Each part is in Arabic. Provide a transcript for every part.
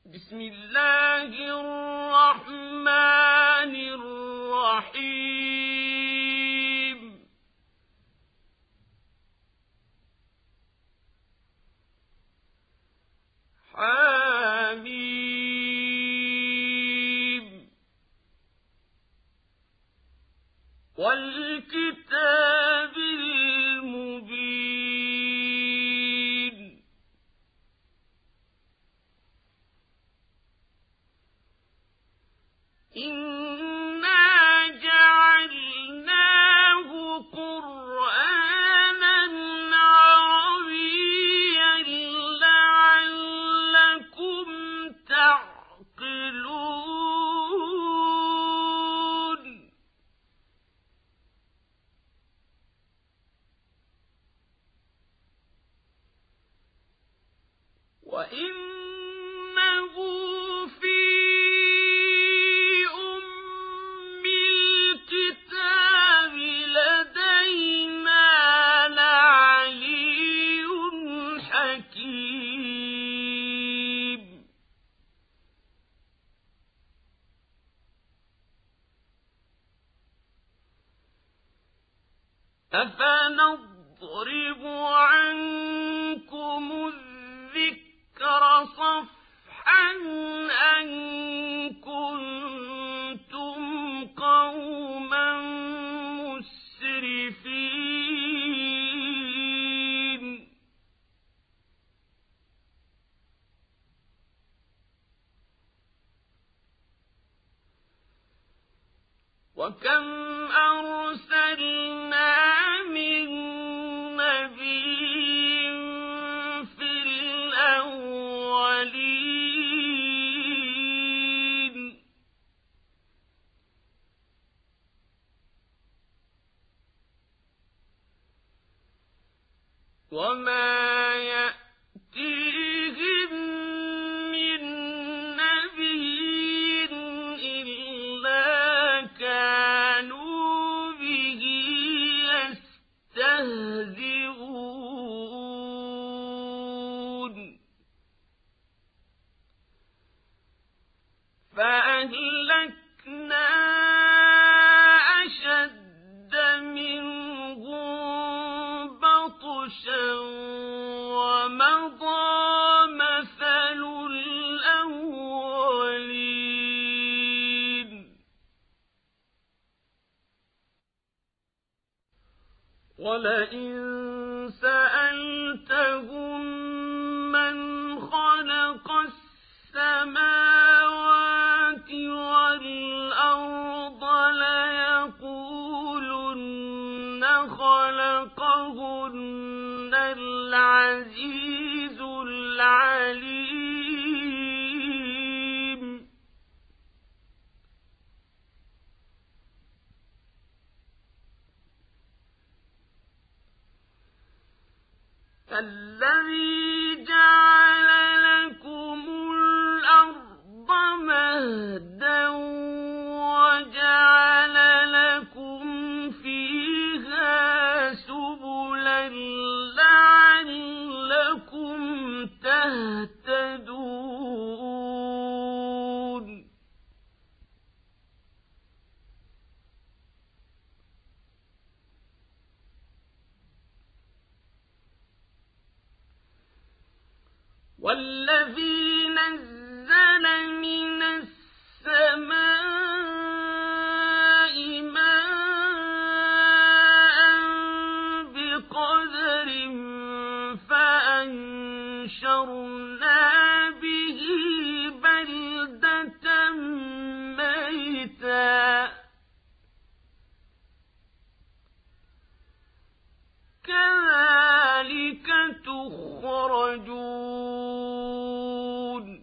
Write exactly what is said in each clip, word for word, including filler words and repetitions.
بسم الله الرحمن الرحيم حميم والكتاب المبين إنا جعلناه قرآنا عربيا لعلكم تعقلون وإنه في أم الكتاب لدينا لعلي حكيم أفنضرب عنكم الذكر صفحا أن كنتم قوما مسرفين وكم أرسلنا من نبي في الأولين وما يأتيهم من نبي إلا كانوا به يستهزئون فأهلكنا أشد منهم بطشا ومضى مثل الأولين ولئن سألتهم من خلق السماوات والأرض ليقولن خلقهن العزيز العليم الذي جعل لكم الأرض مهدا وجعل لكم فيها سبلا لعلكم تهتدون والذي نزل من السماء ماء بقدر فأنشرنا به بلدة ميتا كذلك تخرجون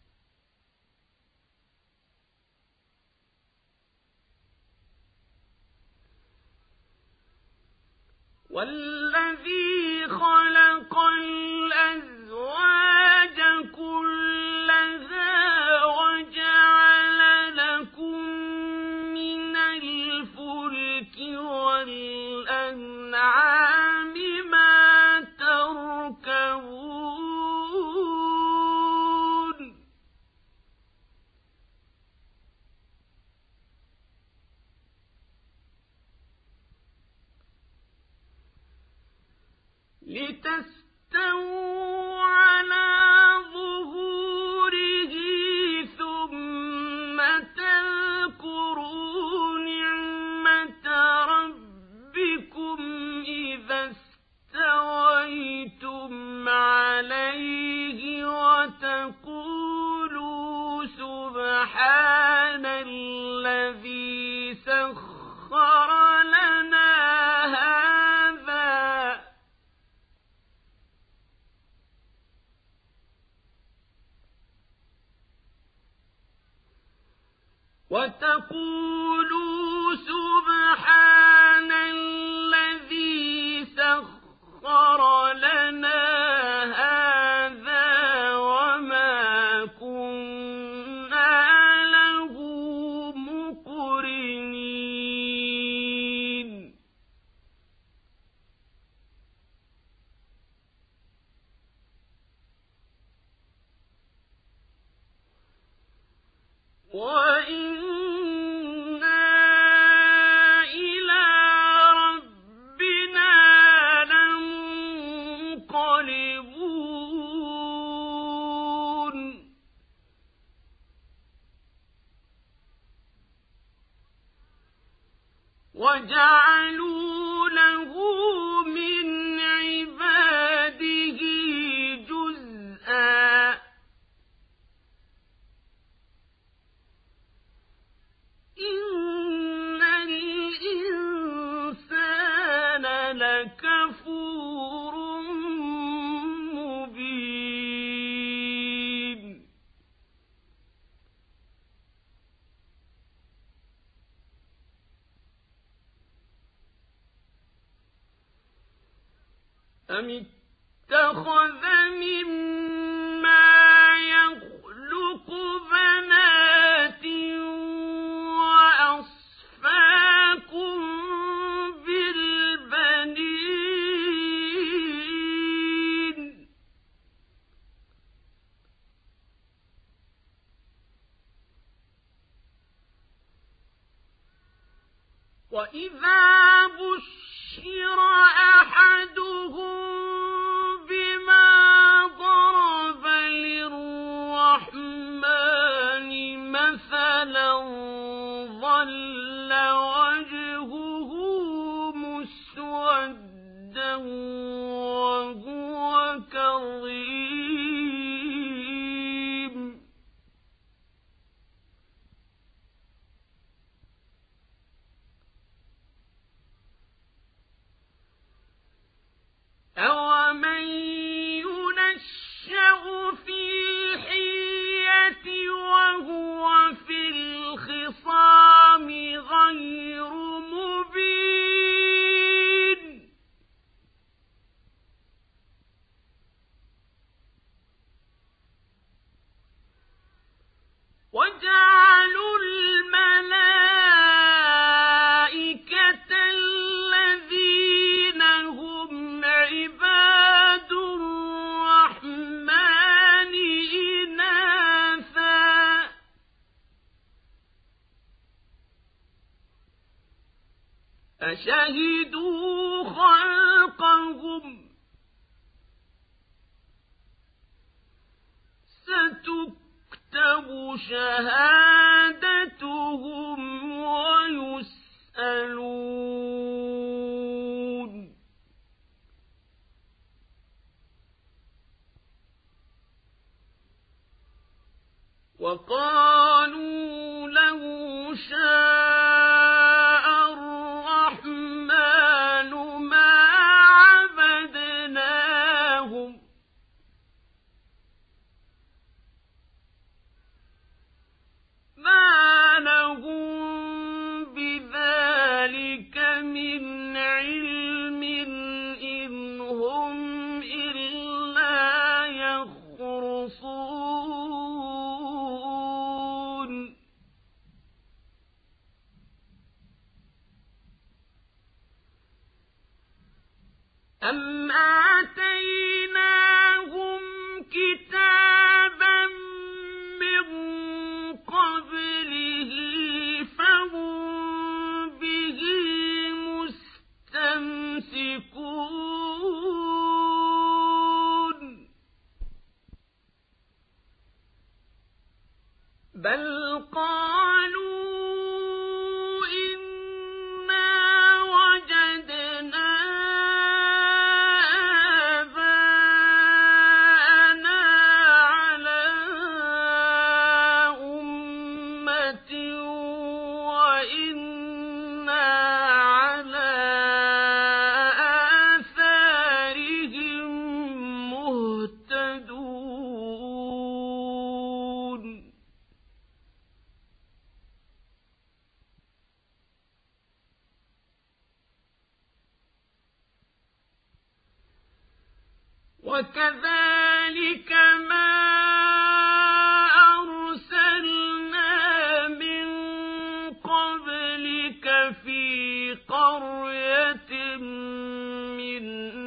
والذي خلق الأزواج كلها وجعل لكم من الفلك والأنعام ما تركبون لتستووا على ظهوره ثم تذكروا نعمة ربكم إذا استويتم عليه وتقولوا سبحان الذي سخر لنا هذا وتقولوا سبحان الذي سخر لنا هذا وما كنا له مقرنين وإنا إلى ربنا لمنقلبون وجعلوا له من عباده جزءا إن الإنسان لكفور مبين أم اتخذ مما يخلق بنات وأصفاكم بالبنين وإذا بشر أحدهم بما ضرب للرحمن مثلا ظل وجهه مسودا وهو كظيم أومن ينشأ في الحلية وهو في الخصام غير مبين وجعلوا الملائكة الذين هم عباد الرحمن إناثا أشهدوا خلقهم ستكتب شهادتهم ويسألون وقالوا له شاء الرحمن ما عبدناهم ما لهم بذلك من علم إن هم إلا يخرصون بل قالوا إنا وجدنا آباءنا على أمة وإنا على آثارهم مهتدون وكذلك ما أرسلنا من قبلك في قرية من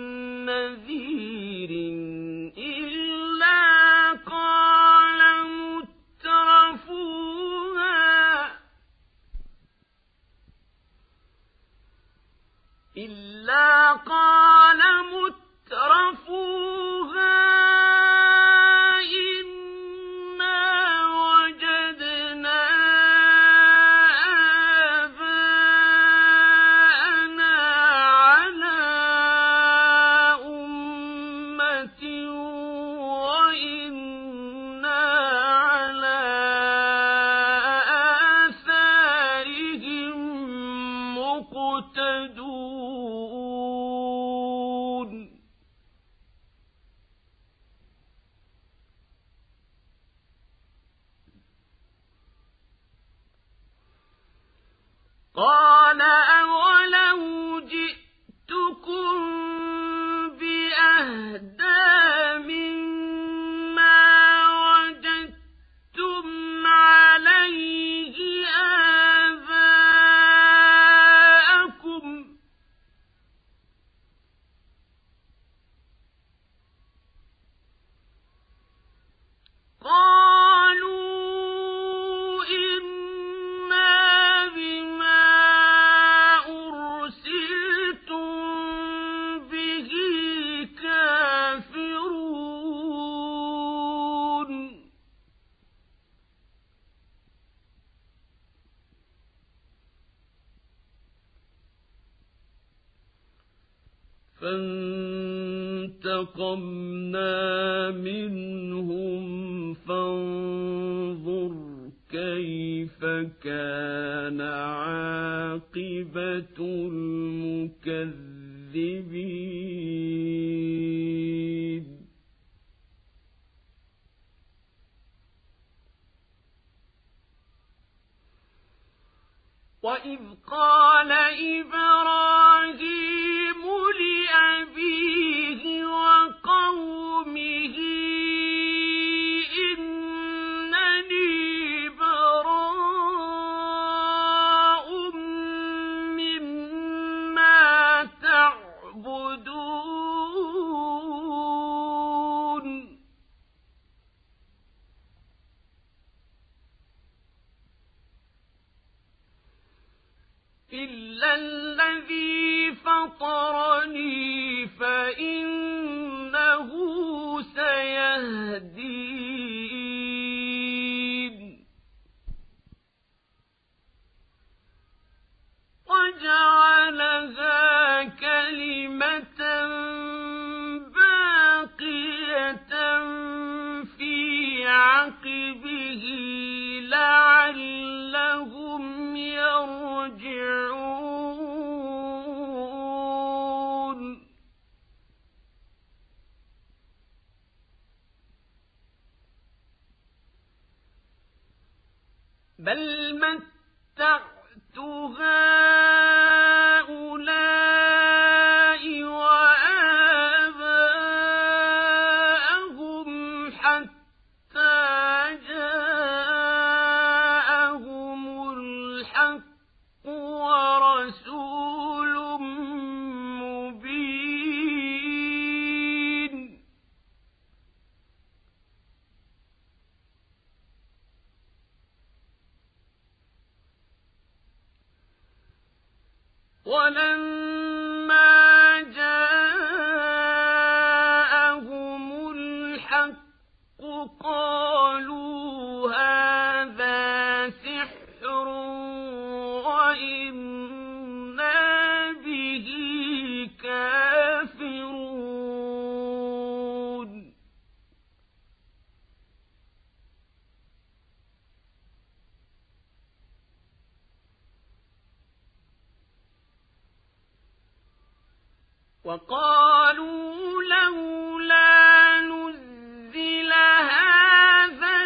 نذير إلا قال مترفوها إلا قال مترفوها إنا وجدنا آباءنا على أمة وإنا على آثارهم مقتدون قال أولو جئتكم بأهدى مما وجدتم عليه آباءكم قالوا إنا بما أرسلتم به كافرون فانتقمنا منهم فانظر كيف كان عاقبة المكذبين وإذ قال إبراهيم لأبيه وقومه إنني براء مما تعبدون إلا الذي فطرني فإنه سيهدين وجعلها كلمة باقية في عقبه لعلهم يرجعون بل متعت هؤلاء وآباءهم حتى جاءهم الحق ورسول مبين ولما جاءهم الحق قالوا هذا وقالوا لولا نزل هذا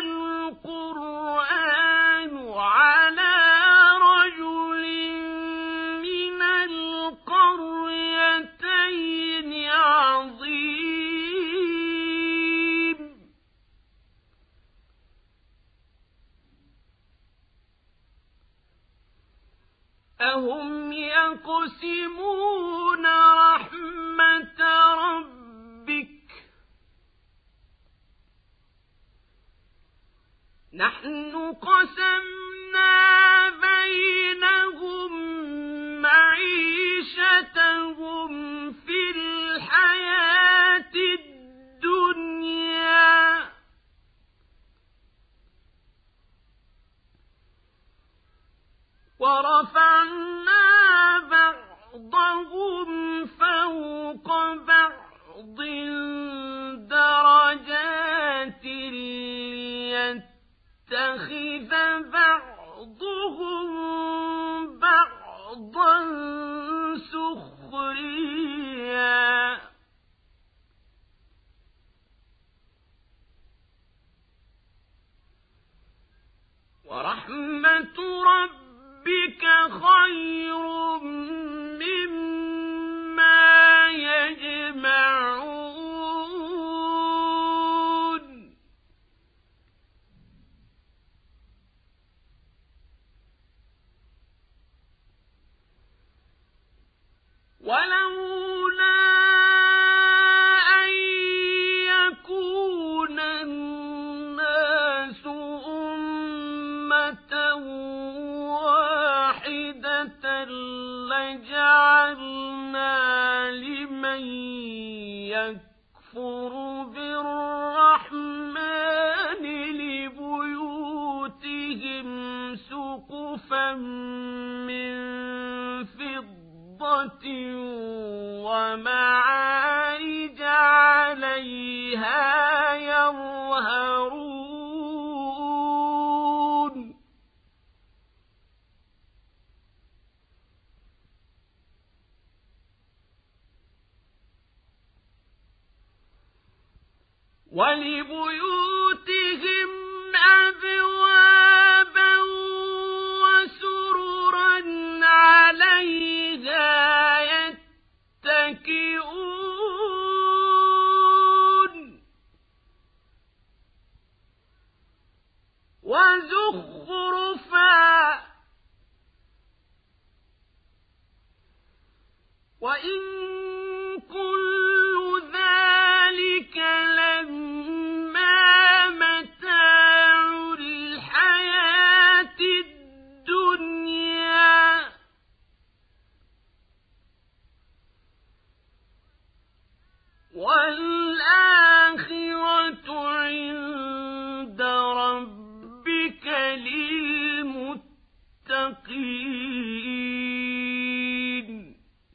القرآن على رجل من القريتين عظيم أهم يقسمون رحمة ربك نحن قسمنا بينهم معيشتهم في الحياة الدنيا ورفعنا بعضهم فوق بعض درجات ليتخذ بعضهم بعضا سخريا ورحمة ربك خير مما يجمعون ولولا أن يكون الناس أمة واحدة لجعلنا لمن يكفر بالرحمن لبيوتهم سقفا من فضة ومعارج عليها يظهرون ولبيوتهم أبوابا وسررا عليها يتكئون وزخرفا وإن كل ذلك لما متاع الحياة الدنيا والآخرة عند ربك للمتقين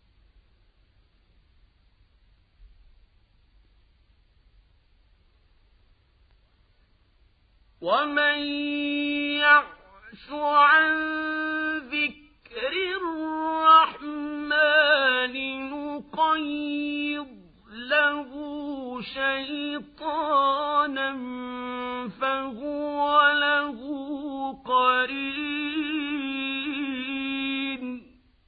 ومن يعش عن ذكر الرحمن نقيض له شيطانا فهو له قرين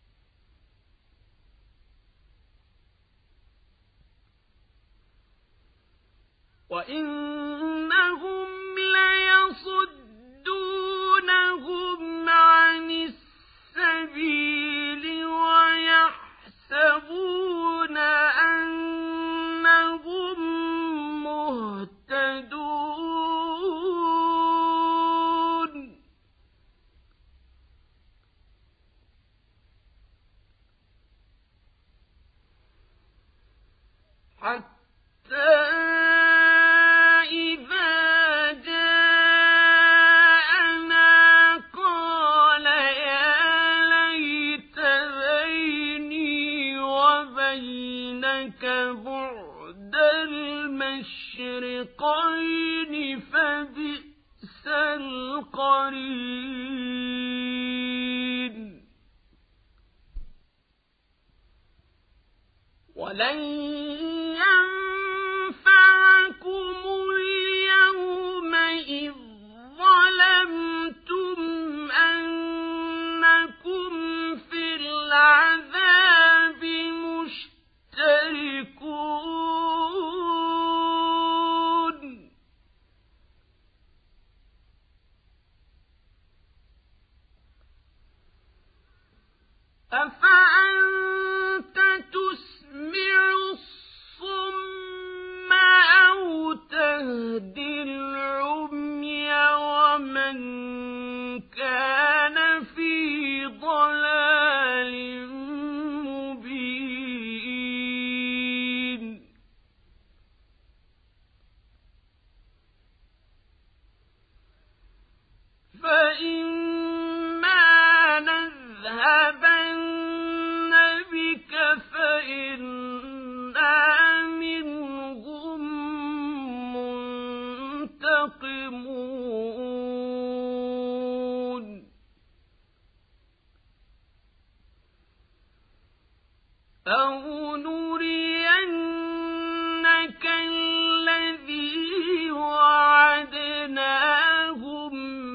وإنهم ليصدونهم عن السبيل ويحسبون أنهم مهتدون حتى بعد المشرقين فبئس القرين ولن ينفعكم اليوم إذ ظلمتم أنكم في العذاب مشتركون أفأنت تسمع الصم أو تهدي العمي ومن كان في ضلال مبين فإما نذهبن بك فإنا منهم منتقمون أو نرينك الذي وعدناهم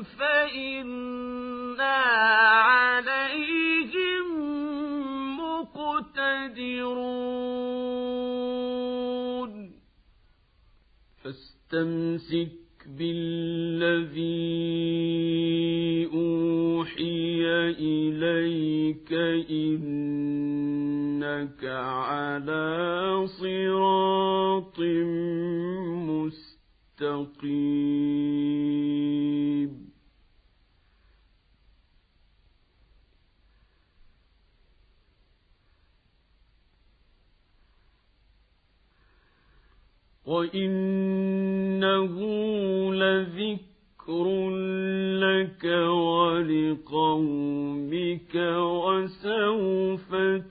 فإنا عليهم مقتدرون فاستمسك بالذي أوحي إليك إنك على صراط مستقيم وإنه لذكر لك ولقومك وسوف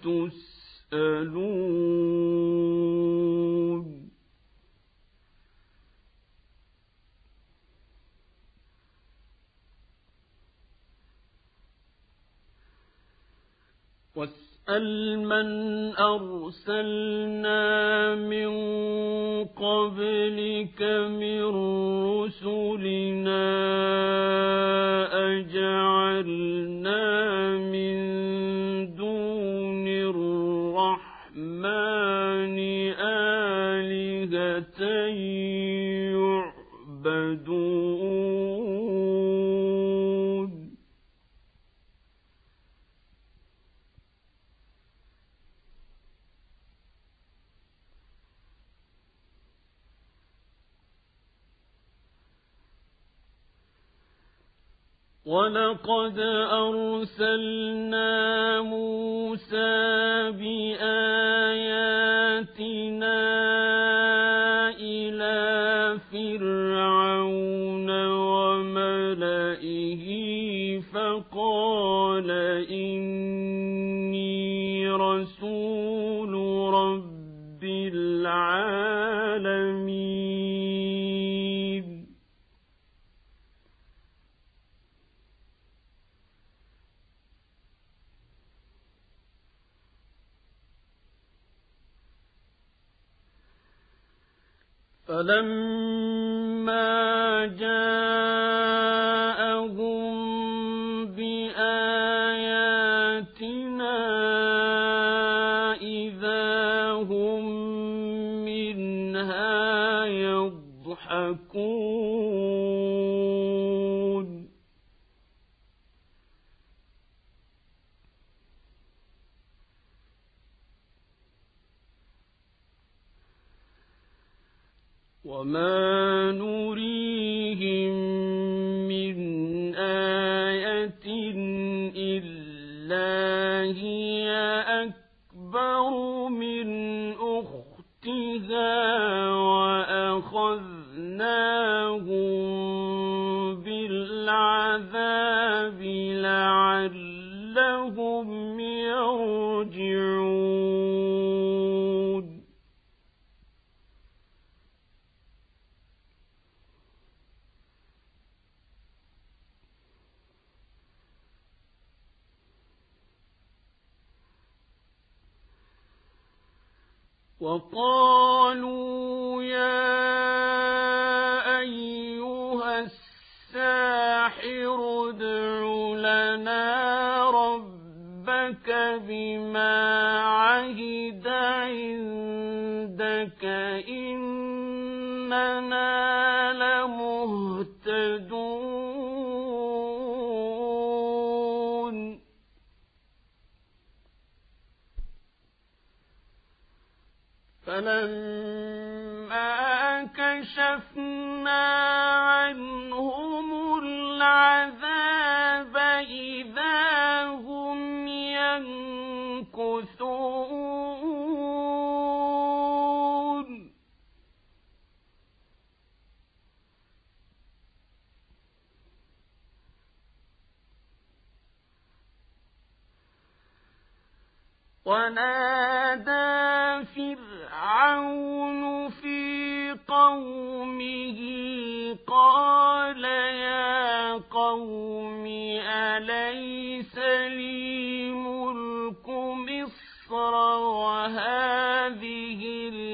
تسألون واسأل من أرسلنا من قبلك من رسلنا أجعلنا من دون الرحمن آلهة يعبدون ولقد أرسلنا موسى بآياتنا إلى فرعون وملئه فقال إني رسول رب العالمين فلما جاءهم بآياتنا إذا هم منها يضحكون وما نريهم من آية إلا هي أكبر من أختها وأخذناهم بالعذاب لعلهم يرجعون وقالوا يا أيها الساحر ادع لنا ربك بما عهد عندك إننا لمهتدون فلما كشفنا عنهم العذاب إذا هم ينكثون ونادى فرعون في قومه قال يا قوم أليس لي ملك مصر وهذه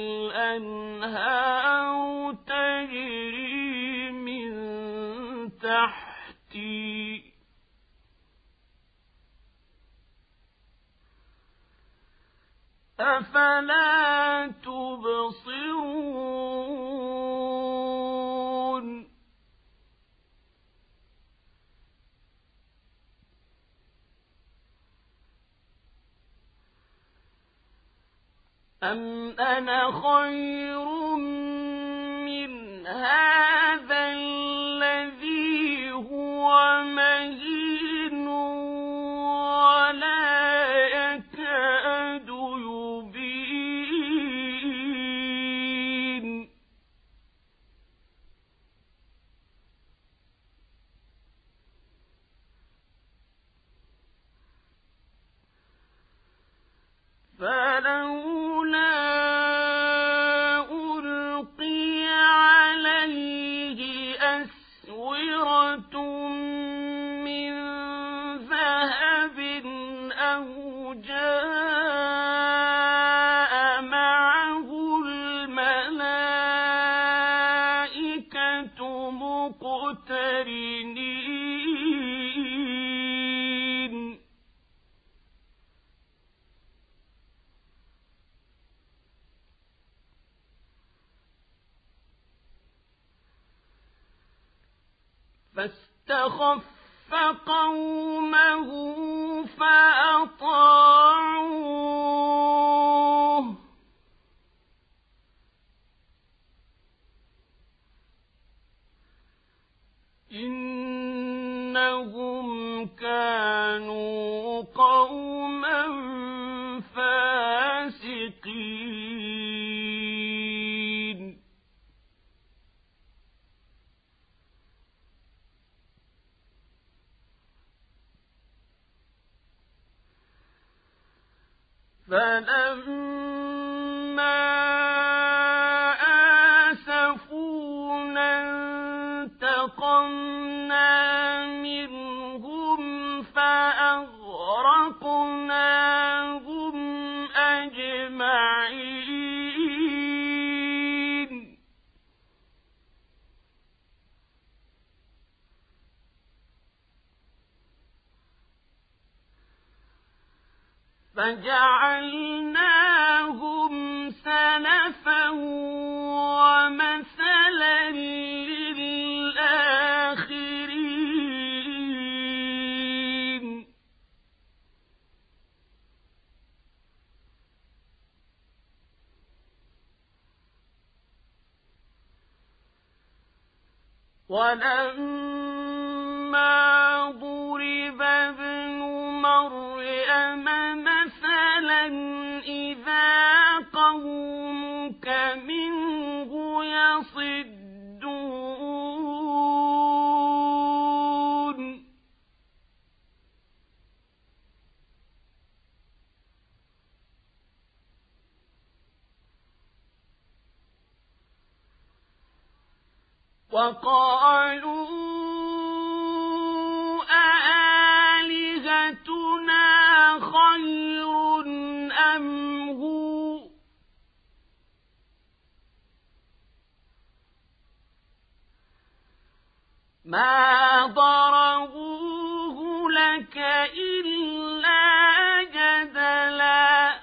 الأنهار تجري من تحتي أفلا تبصرون أم أنا خير من هذا الذي هو مهين ولا يكاد يبين فلولا ألقي عليه أسورة من ذهب أو جاء معه الملائكة مقترنين فاستخف قومه فأطاعوه إنهم كانوا قوما فاسقين فلما آسفونا انتقمنا منهم فأغرقناهم أجمعين فجعلناهم سلفا ومثلا للآخرين ولما ضرب ابن مريم مثلا إذا قومك منه يصدون وقالوا أآلهتنا خير أم هو ما ضربوه لك إلا جدلا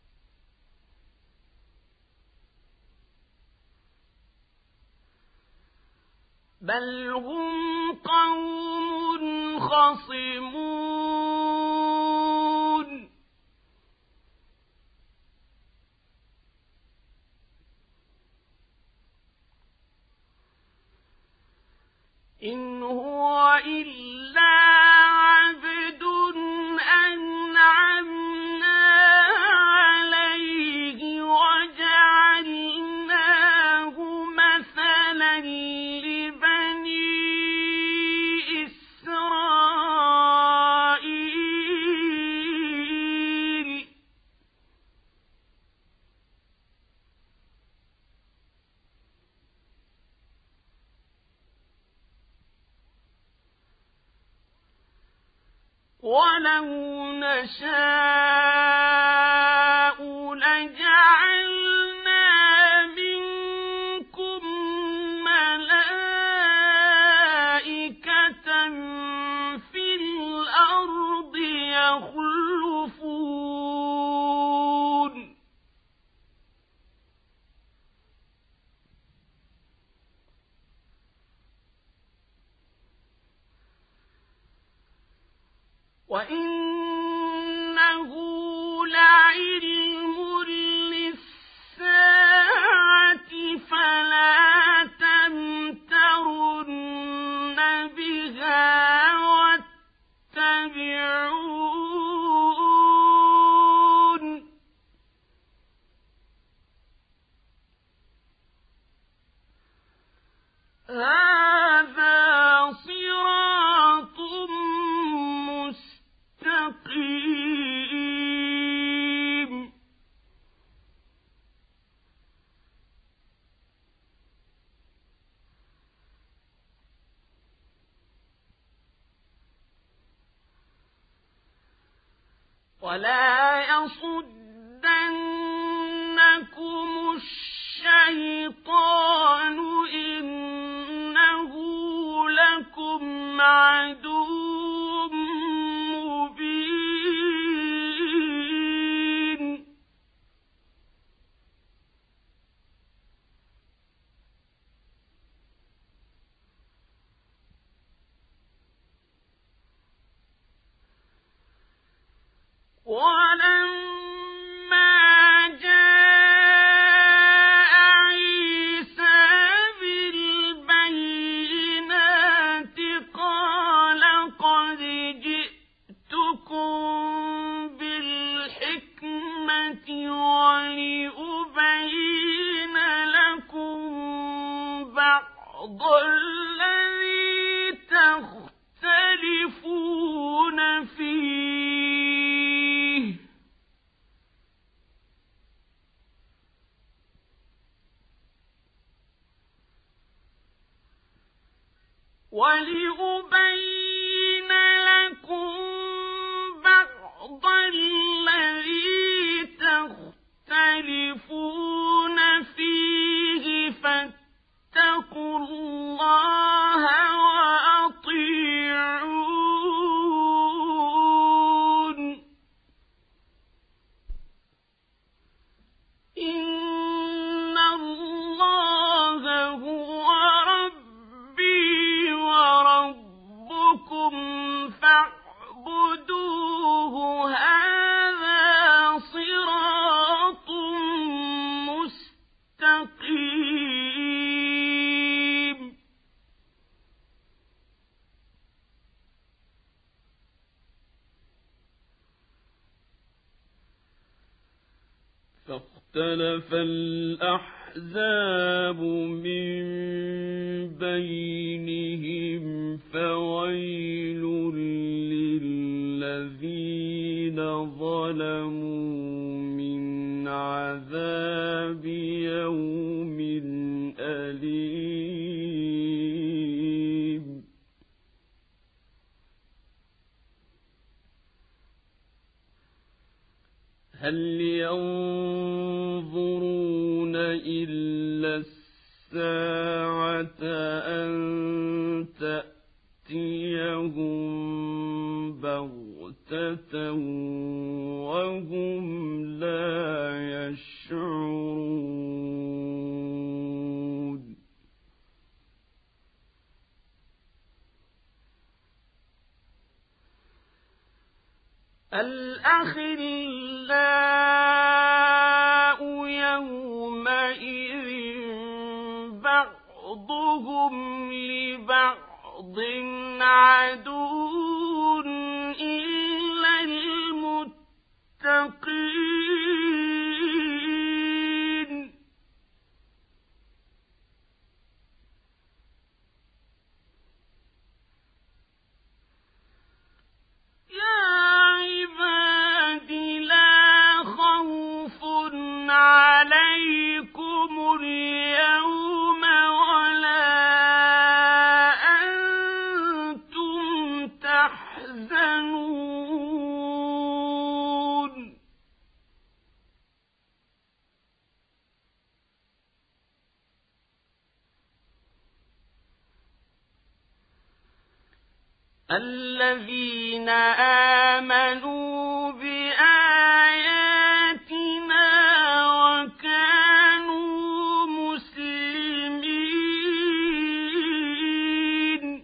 بل هم قوم خصمون إن هو إلا عبد أنعمنا عليه وجعلناه مثلا لبني إسرائيل ولو نشاء لجعلنا منكم ملائكة في الأرض يخلفون وإنه لعلم للساعة فلا تمترن بها واتبعون هذا صراط مستقيم ولا يصدنكم الشيطان إنه لكم عدو مبين ولما جاء عيسى بالبينات قال قد جئتكم بالحكمة ولأبين لكم بعض الذي تختلفون فيه ولأبين لكم بعض الذي تختلفون فيه فاتقوا الله وأطيعون إن الله هو ربي وربكم فاعبدوه هذا صراط مستقيم فاختلف الأحزاب من بينهم فويل للذين ظلموا من عذاب يوم أليم هل ينظرون إلا الساعة أن تأتي يأتيهم بغتة وهم لا يشعرون الأخلاء يومئذ بعضهم لبعض عدو إلا المتقين يا عباد لا خوف عليكم اليوم ولا أنتم تحزنون الذين آمنوا بآياتنا وكانوا مسلمين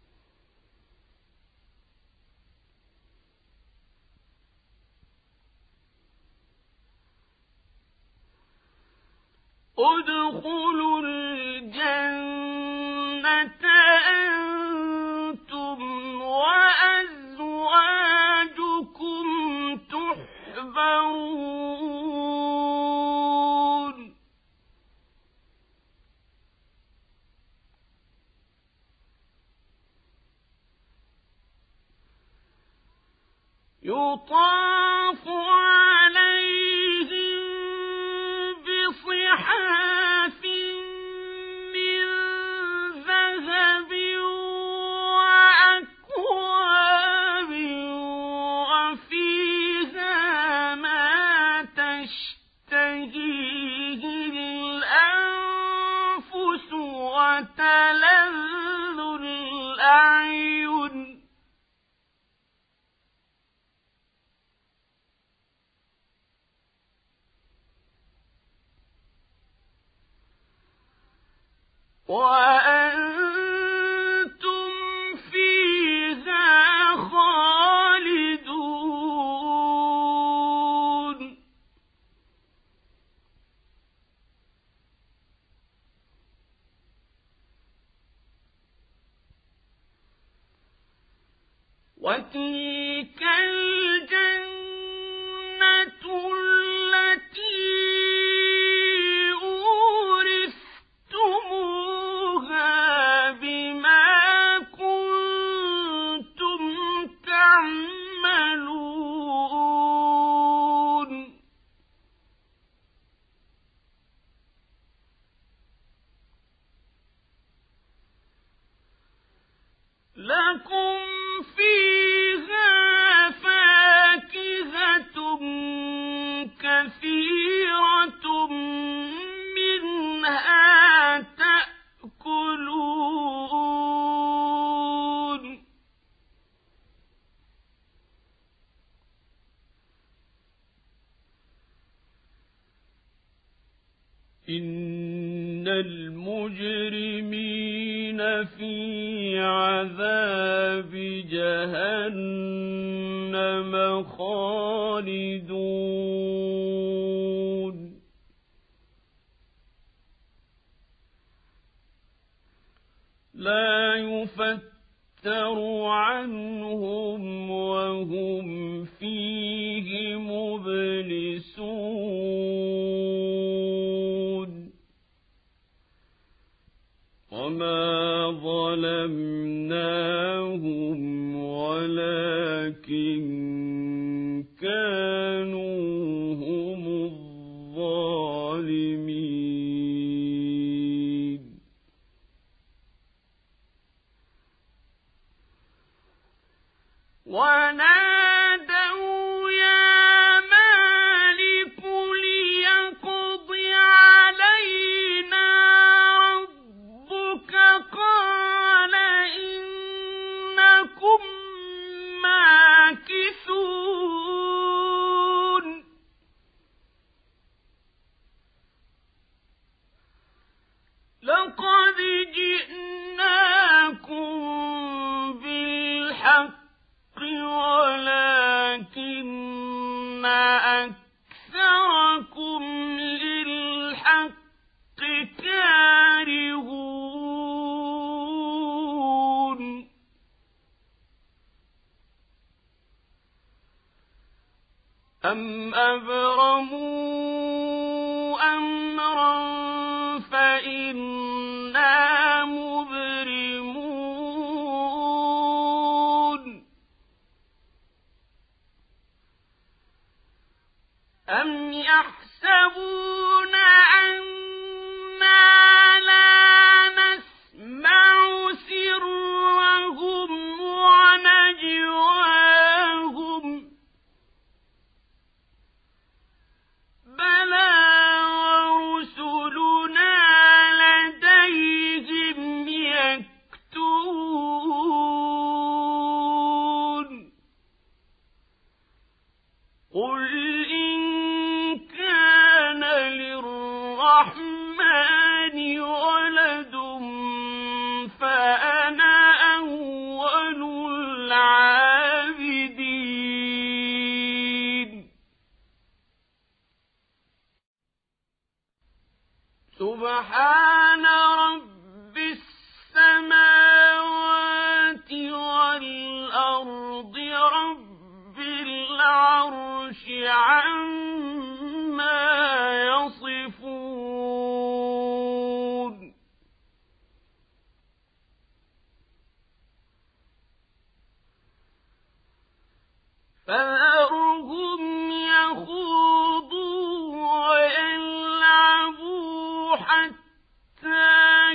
ادخلوا الجنة أنتم وأزواجكم تحبرون يطاف عليهم بصحاف من ذهب وأكواب وفيها ما تشتهيه الأنفس وتلذ الأعين وأنتم فيها خالدون وتلك الجنة التي أورثتموها بما كنتم تعملون لكم فيها فاكهة كثيرة منها تأكلون إن المجرمين في عذاب جهنم خالدون لا يفتر عنهم وهم فيه مبلسون وما ظلمناهم ولكن كانوا هم الظالمين ونادوا يا مالك ليقض علينا ربك قال إن إنكم ماكثون لقد جئناكم بالحق ولكن أكثركم للحق كارهون أم أبرموا أمرا فإنا مبرمون أم يحسبون أنا لا نسمع سرهم ونجواهم بلى ورسلنا لديهم يكتبون قل إن كان للرحمن ولد فأنا أول العابدين سبحان رب السماوات والأرض رب العرش عما يصفون فذرهم يخوضوا ويلعبوا حتى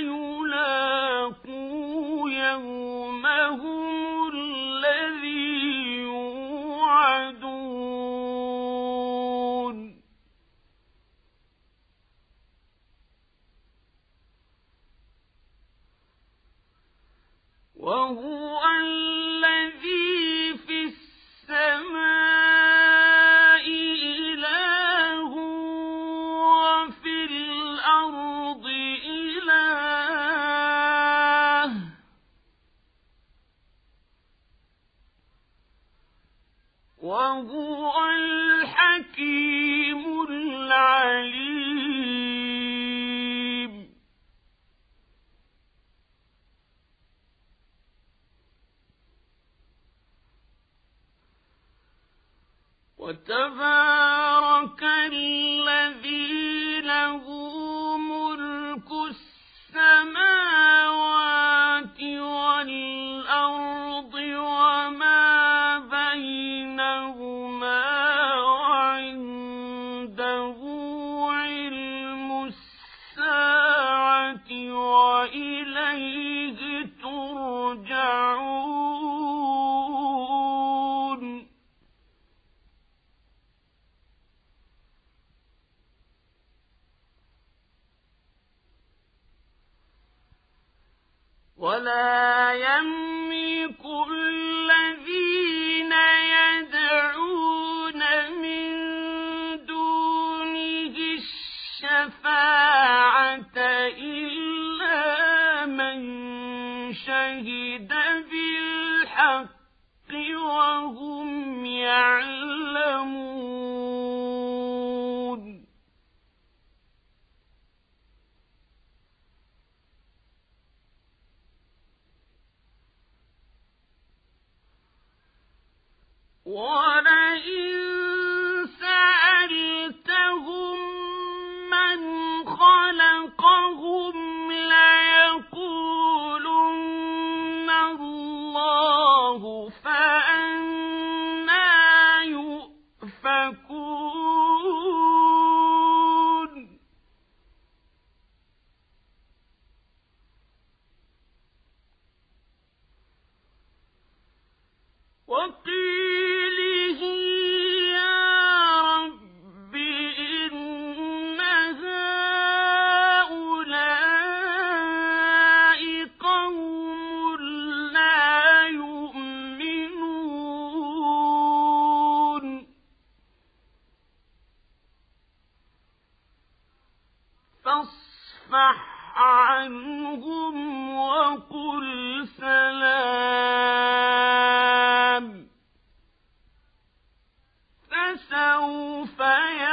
يلاقوا يومهم الذي يوعدون وهو الذي في السماء إله وفي الأرض إله وهو الحكيم العليم وتبارك الذي له ملك السماوات والأرض وما بينهما وعنده علم الساعة وإليه ترجعون ولا يملك الذين يدعون من دونه الشفاعة إلا من شهد بالحق وهم يعلمون ولئن سألتهم من خلقهم ليقولن الله فأنى يؤفكون وقيل سوف